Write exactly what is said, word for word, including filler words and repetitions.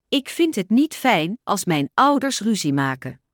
Ik vind het niet fijn als mijn ouders ruzie maken.